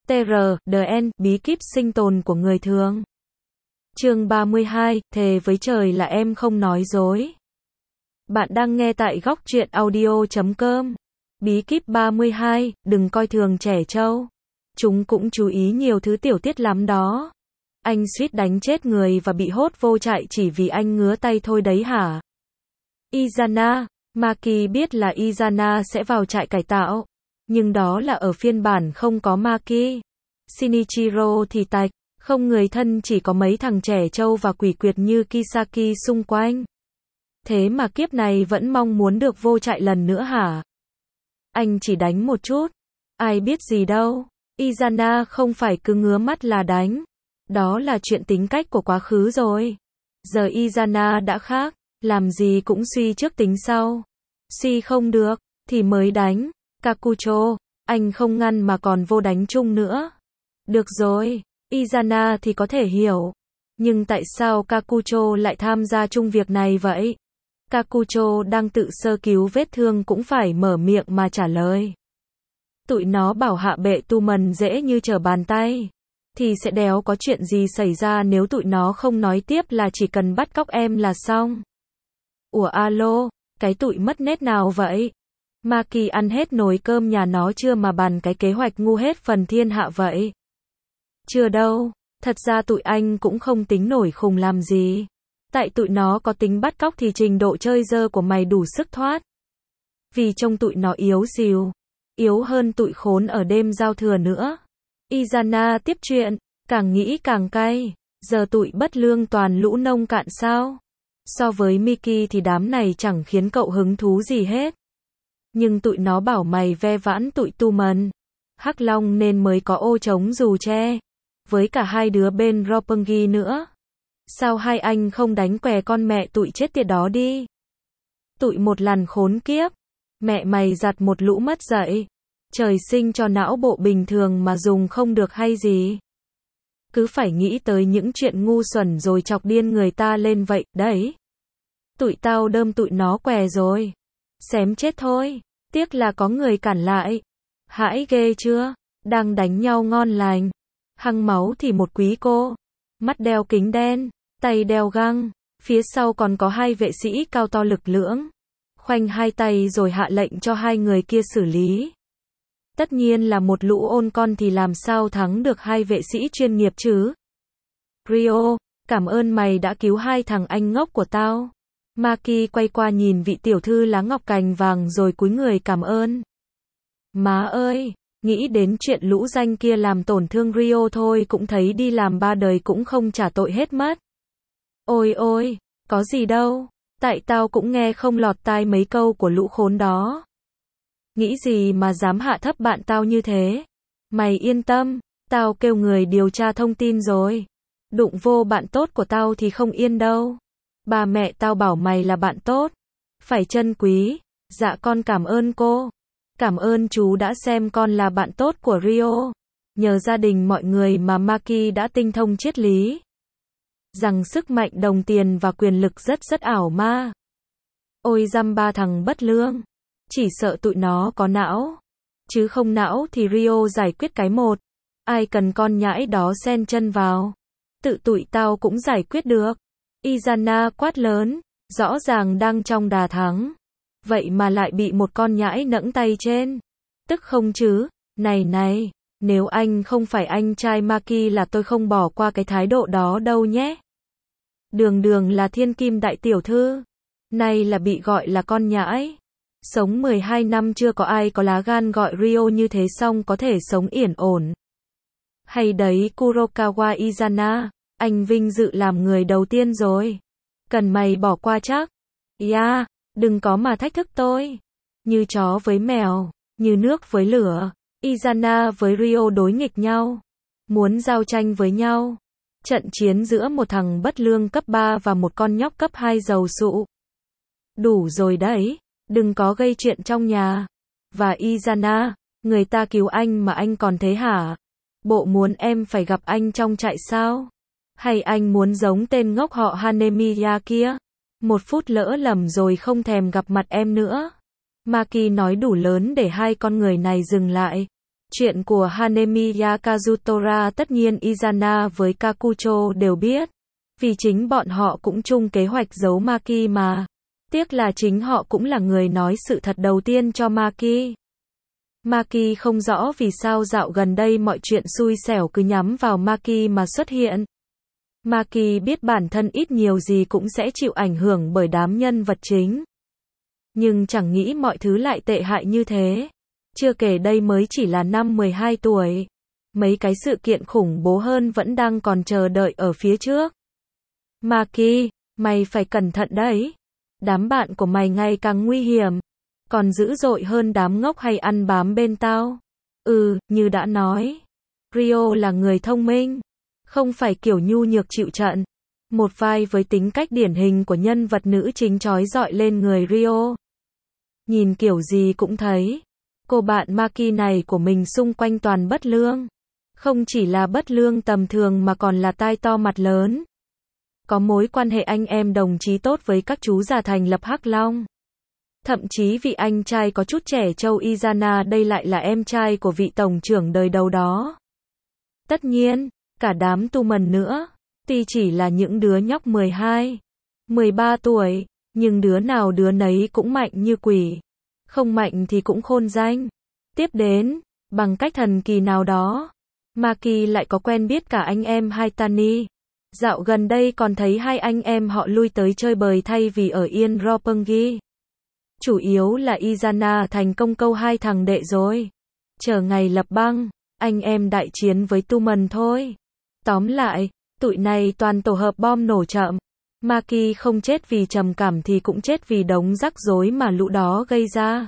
TR, bí kíp sinh tồn của người thường. Chương 32, thề với trời là em không nói dối. Bạn đang nghe tại góc truyện audio.com. Bí kíp 32, đừng coi thường trẻ trâu. Chúng cũng chú ý nhiều thứ tiểu tiết lắm đó. Anh suýt đánh chết người và bị hốt vô trại chỉ vì anh ngứa tay thôi đấy hả? Izana, Maki biết là Izana sẽ vào trại cải tạo. Nhưng đó là ở phiên bản không có Maki. Shinichiro thì tạch, không người thân chỉ có mấy thằng trẻ trâu và quỷ quyệt như Kisaki xung quanh. Thế mà kiếp này vẫn mong muốn được vô trại lần nữa hả? Anh chỉ đánh một chút. Ai biết gì đâu. Izana không phải cứ ngứa mắt là đánh. Đó là chuyện tính cách của quá khứ rồi. Giờ Izana đã khác. Làm gì cũng suy trước tính sau. Suy không được, thì mới đánh. Kakucho, anh không ngăn mà còn vô đánh chung nữa. Được rồi, Izana thì có thể hiểu. Nhưng tại sao Kakucho lại tham gia chung việc này vậy? Kakucho đang tự sơ cứu vết thương cũng phải mở miệng mà trả lời. Tụi nó bảo hạ bệ tu mần dễ như trở bàn tay. Thì sẽ đéo có chuyện gì xảy ra nếu tụi nó không nói tiếp là chỉ cần bắt cóc em là xong. Ủa alo, cái tụi mất nét nào vậy? Maki ăn hết nồi cơm nhà nó chưa mà bàn cái kế hoạch ngu hết phần thiên hạ vậy? Chưa đâu, thật ra tụi anh cũng không tính nổi khùng làm gì. Tại tụi nó có tính bắt cóc thì trình độ chơi dơ của mày đủ sức thoát. Vì trông tụi nó yếu xìu, yếu hơn tụi khốn ở đêm giao thừa nữa. Izana tiếp chuyện, càng nghĩ càng cay, giờ tụi bất lương toàn lũ nông cạn sao? So với Miki thì đám này chẳng khiến cậu hứng thú gì hết. Nhưng tụi nó bảo mày ve vãn tụi tu mần. Hắc Long nên mới có ô trống dù che. Với cả hai đứa bên Roppongi nữa. Sao hai anh không đánh què con mẹ tụi chết tiệt đó đi? Tụi một lần khốn kiếp. Mẹ mày giặt một lũ mất dạy. Trời sinh cho não bộ bình thường mà dùng không được hay gì? Cứ phải nghĩ tới những chuyện ngu xuẩn rồi chọc điên người ta lên vậy, đấy. Tụi tao đơm tụi nó què rồi. Xém chết thôi. Tiếc là có người cản lại. Hãi ghê chưa? Đang đánh nhau ngon lành. Hăng máu thì một quý cô. Mắt đeo kính đen, tay đeo găng. Phía sau còn có hai vệ sĩ cao to lực lưỡng. Khoanh hai tay rồi hạ lệnh cho hai người kia xử lý. Tất nhiên là một lũ ôn con thì làm sao thắng được hai vệ sĩ chuyên nghiệp chứ? Rio, cảm ơn mày đã cứu hai thằng anh ngốc của tao. Maki quay qua nhìn vị tiểu thư lá ngọc cành vàng rồi cúi người cảm ơn. Má ơi, nghĩ đến chuyện lũ danh kia làm tổn thương Rio thôi cũng thấy đi làm ba đời cũng không trả tội hết mất. Ôi ôi, có gì đâu, tại tao cũng nghe không lọt tai mấy câu của lũ khốn đó. Nghĩ gì mà dám hạ thấp bạn tao như thế? Mày yên tâm, tao kêu người điều tra thông tin rồi. Đụng vô bạn tốt của tao thì không yên đâu. Ba mẹ tao bảo mày là bạn tốt. Phải trân quý. Dạ con cảm ơn cô. Cảm ơn chú đã xem con là bạn tốt của Rio. Nhờ gia đình mọi người mà Maki đã tinh thông triết lý. Rằng sức mạnh đồng tiền và quyền lực rất ảo ma. Ôi dăm ba thằng bất lương. Chỉ sợ tụi nó có não. Chứ không não thì Rio giải quyết cái một. Ai cần con nhãi đó xen chân vào. Tự tụi tao cũng giải quyết được. Izana quát lớn. Rõ ràng đang trong đà thắng. Vậy mà lại bị một con nhãi nẫng tay trên. Tức không chứ? Này, nếu anh không phải anh trai Maki là tôi không bỏ qua cái thái độ đó đâu nhé. Đường là thiên kim đại tiểu thư. Nay là bị gọi là con nhãi. Sống 12 năm chưa có ai có lá gan gọi Rio như thế xong có thể sống yên ổn. Hay đấy Kurokawa Izana, anh vinh dự làm người đầu tiên rồi. Cần mày bỏ qua chắc. Yeah, đừng có mà thách thức tôi. Như chó với mèo, như nước với lửa. Izana với Rio đối nghịch nhau. Muốn giao tranh với nhau. Trận chiến giữa một thằng bất lương cấp 3 và một con nhóc cấp 2 giàu sụ. Đủ rồi đấy. Đừng có gây chuyện trong nhà. Và Izana, người ta cứu anh mà anh còn thế hả? Bộ muốn em phải gặp anh trong trại sao? Hay anh muốn giống tên ngốc họ Hanemiya kia? Một phút lỡ lầm rồi không thèm gặp mặt em nữa. Maki nói đủ lớn để hai con người này dừng lại. Chuyện của Hanemiya Kazutora tất nhiên Izana với Kakucho đều biết. Vì chính bọn họ cũng chung kế hoạch giấu Maki mà. Tiếc là chính họ cũng là người nói sự thật đầu tiên cho Maki. Maki không rõ vì sao dạo gần đây mọi chuyện xui xẻo cứ nhắm vào Maki mà xuất hiện. Maki biết bản thân ít nhiều gì cũng sẽ chịu ảnh hưởng bởi đám nhân vật chính. Nhưng chẳng nghĩ mọi thứ lại tệ hại như thế. Chưa kể đây mới chỉ là năm 12 tuổi. Mấy cái sự kiện khủng bố hơn vẫn đang còn chờ đợi ở phía trước. Maki, mày phải cẩn thận đấy. Đám bạn của mày ngày càng nguy hiểm. Còn dữ dội hơn đám ngốc hay ăn bám bên tao. Như đã nói. Rio là người thông minh. Không phải kiểu nhu nhược chịu trận. Một vai với tính cách điển hình của nhân vật nữ chính chói rọi lên người Rio. Nhìn kiểu gì cũng thấy. Cô bạn Maki này của mình xung quanh toàn bất lương. Không chỉ là bất lương tầm thường mà còn là tai to mặt lớn. Có mối quan hệ anh em đồng chí tốt với các chú già thành lập Hắc Long. Thậm chí vị anh trai có chút trẻ trâu Izana đây lại là em trai của vị tổng trưởng đời đầu đó. Tất nhiên, cả đám tu mần nữa. Tuy chỉ là những đứa nhóc 12, 13 tuổi, nhưng đứa nào đứa nấy cũng mạnh như quỷ. Không mạnh thì cũng khôn danh. Tiếp đến, bằng cách thần kỳ nào đó, Maki lại có quen biết cả anh em Haitani. Dạo gần đây còn thấy hai anh em họ lui tới chơi bời thay vì ở yên Roppongi. Chủ yếu là Izana thành công câu hai thằng đệ rồi. Chờ ngày lập băng, anh em đại chiến với Tumen thôi. Tóm lại, tụi này toàn tổ hợp bom nổ chậm. Maki không chết vì trầm cảm thì cũng chết vì đống rắc rối mà lũ đó gây ra.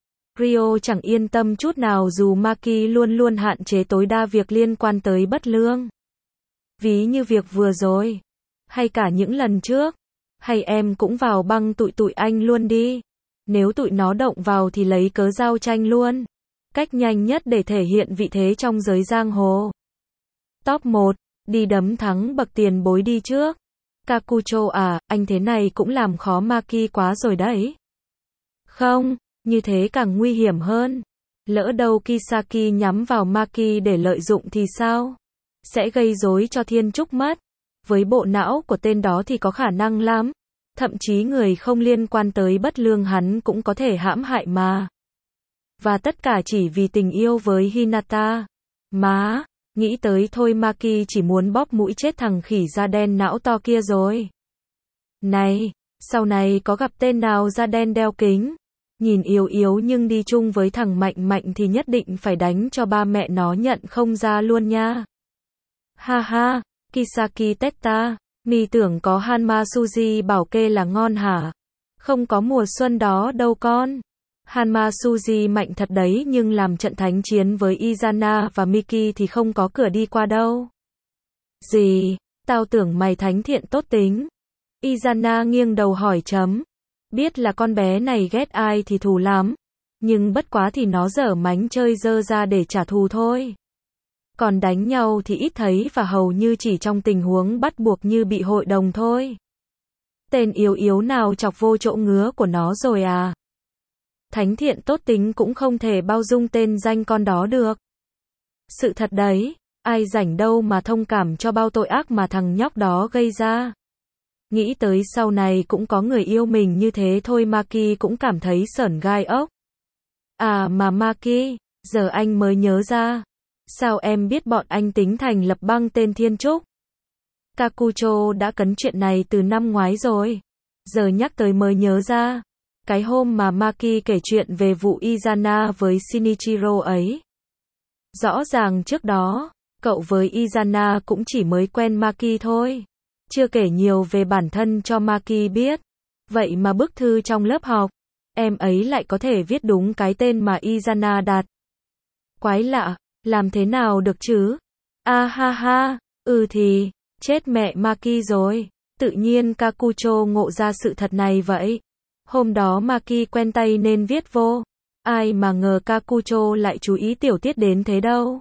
Rio chẳng yên tâm chút nào dù Maki luôn luôn hạn chế tối đa việc liên quan tới bất lương. Ví như việc vừa rồi, hay cả những lần trước, hay em cũng vào băng tụi anh luôn đi. Nếu tụi nó động vào thì lấy cớ giao tranh luôn. Cách nhanh nhất để thể hiện vị thế trong giới giang hồ. Top 1, đi đấm thắng bậc tiền bối đi trước. Kakucho à, anh thế này cũng làm khó Maki quá rồi đấy. Không, như thế càng nguy hiểm hơn. Lỡ đâu Kisaki nhắm vào Maki để lợi dụng thì sao? Sẽ gây rối cho thiên trúc mất. Với bộ não của tên đó thì có khả năng lắm. Thậm chí người không liên quan tới bất lương hắn cũng có thể hãm hại mà. Và tất cả chỉ vì tình yêu với Hinata. Má, nghĩ tới thôi Maki chỉ muốn bóp mũi chết thằng khỉ da đen não to kia rồi. Này, sau này có gặp tên nào da đen đeo kính, nhìn yếu yếu nhưng đi chung với thằng mạnh mạnh thì nhất định phải đánh cho ba mẹ nó nhận không ra luôn nha. Ha ha, Kisaki Tetta, mi tưởng có Hanma Suji bảo kê là ngon hả? Không có mùa xuân đó đâu con. Hanma Suji mạnh thật đấy nhưng làm trận thánh chiến với Izana và Miki thì không có cửa đi qua đâu. Gì? Tao tưởng mày thánh thiện tốt tính. Izana nghiêng đầu hỏi chấm. Biết là con bé này ghét ai thì thù lắm. Nhưng bất quá thì nó dở mánh chơi dơ ra để trả thù thôi. Còn đánh nhau thì ít thấy và hầu như chỉ trong tình huống bắt buộc như bị hội đồng thôi. Tên yếu yếu nào chọc vô chỗ ngứa của nó rồi à? Thánh thiện tốt tính cũng không thể bao dung tên danh con đó được. Sự thật đấy, ai rảnh đâu mà thông cảm cho bao tội ác mà thằng nhóc đó gây ra. Nghĩ tới sau này cũng có người yêu mình như thế thôi Maki cũng cảm thấy sởn gai ốc. À mà Maki, giờ anh mới nhớ ra. Sao em biết bọn anh tính thành lập băng tên Thiên Trúc? Kakucho đã cấn chuyện này từ năm ngoái rồi. Giờ nhắc tới mới nhớ ra. Cái hôm mà Maki kể chuyện về vụ Izana với Shinichiro ấy. Rõ ràng trước đó, cậu với Izana cũng chỉ mới quen Maki thôi. Chưa kể nhiều về bản thân cho Maki biết. Vậy mà bức thư trong lớp học, em ấy lại có thể viết đúng cái tên mà Izana đặt. Quái lạ, làm thế nào được chứ? A ha ha, thì, chết mẹ Maki rồi. Tự nhiên Kakucho ngộ ra sự thật này vậy. Hôm đó Maki quen tay nên viết vô. Ai mà ngờ Kakucho lại chú ý tiểu tiết đến thế đâu.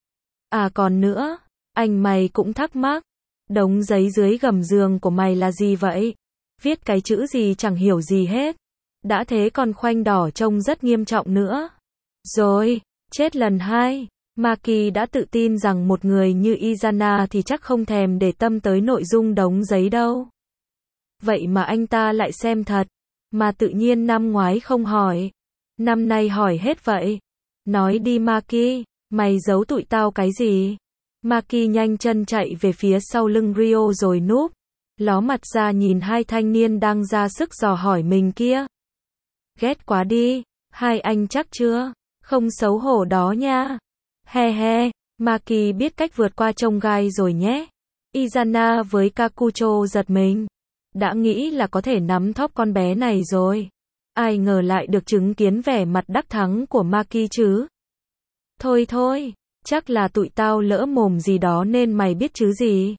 À còn nữa, anh mày cũng thắc mắc. Đống giấy dưới gầm giường của mày là gì vậy? Viết cái chữ gì chẳng hiểu gì hết. Đã thế còn khoanh đỏ trông rất nghiêm trọng nữa. Rồi, chết lần hai. Maki đã tự tin rằng một người như Izana thì chắc không thèm để tâm tới nội dung đống giấy đâu. Vậy mà anh ta lại xem thật. Mà tự nhiên năm ngoái không hỏi. Năm nay hỏi hết vậy. Nói đi Maki, mày giấu tụi tao cái gì? Maki nhanh chân chạy về phía sau lưng Rio rồi núp. Ló mặt ra nhìn hai thanh niên đang ra sức dò hỏi mình kia. Ghét quá đi, hai anh chắc chưa? Không xấu hổ đó nha. He he, Maki biết cách vượt qua chông gai rồi nhé. Izana với Kakucho giật mình. Đã nghĩ là có thể nắm thóp con bé này rồi. Ai ngờ lại được chứng kiến vẻ mặt đắc thắng của Maki chứ. Thôi thôi, chắc là tụi tao lỡ mồm gì đó nên mày biết chứ gì.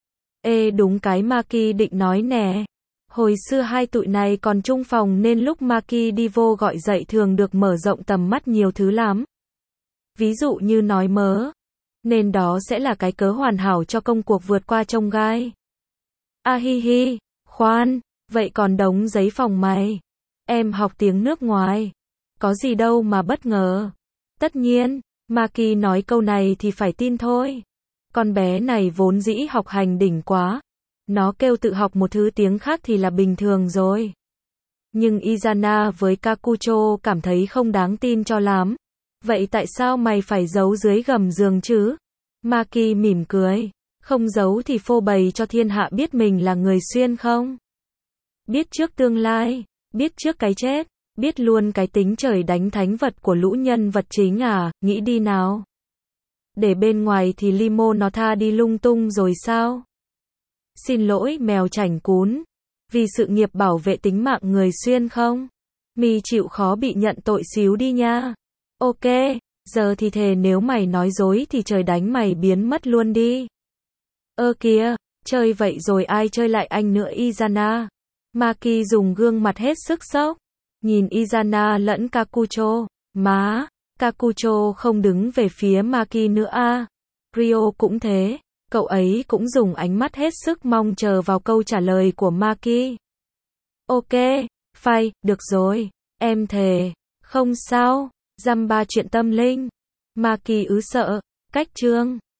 Ê đúng cái Maki định nói nè. Hồi xưa hai tụi này còn chung phòng nên lúc Maki đi vô gọi dậy thường được mở rộng tầm mắt nhiều thứ lắm. Ví dụ như nói mớ. Nên đó sẽ là cái cớ hoàn hảo cho công cuộc vượt qua chông gai. A hi hi, khoan, vậy còn đống giấy phòng mày. Em học tiếng nước ngoài. Có gì đâu mà bất ngờ. Tất nhiên, Maki nói câu này thì phải tin thôi. Con bé này vốn dĩ học hành đỉnh quá. Nó kêu tự học một thứ tiếng khác thì là bình thường rồi. Nhưng Izana với Kakucho cảm thấy không đáng tin cho lắm. Vậy tại sao mày phải giấu dưới gầm giường chứ? Maki mỉm cười. Không giấu thì phô bày cho thiên hạ biết mình là người xuyên không? Biết trước tương lai, biết trước cái chết, biết luôn cái tính trời đánh thánh vật của lũ nhân vật chính à, nghĩ đi nào. Để bên ngoài thì limo nó tha đi lung tung rồi sao? Xin lỗi mèo chảnh cún. Vì sự nghiệp bảo vệ tính mạng người xuyên không? Mi chịu khó bị nhận tội xíu đi nha. Ok, giờ thì thề nếu mày nói dối thì trời đánh mày biến mất luôn đi. Ơ kìa, chơi vậy rồi ai chơi lại anh nữa Izana? Maki dùng gương mặt hết sức sốc. Nhìn Izana lẫn Kakucho. Má, Kakucho không đứng về phía Maki nữa à. Rio cũng thế. Cậu ấy cũng dùng ánh mắt hết sức mong chờ vào câu trả lời của Maki. Ok, phai, được rồi. Em thề. Không sao. Dăm ba chuyện tâm linh. Maki ứ sợ. Cách chương.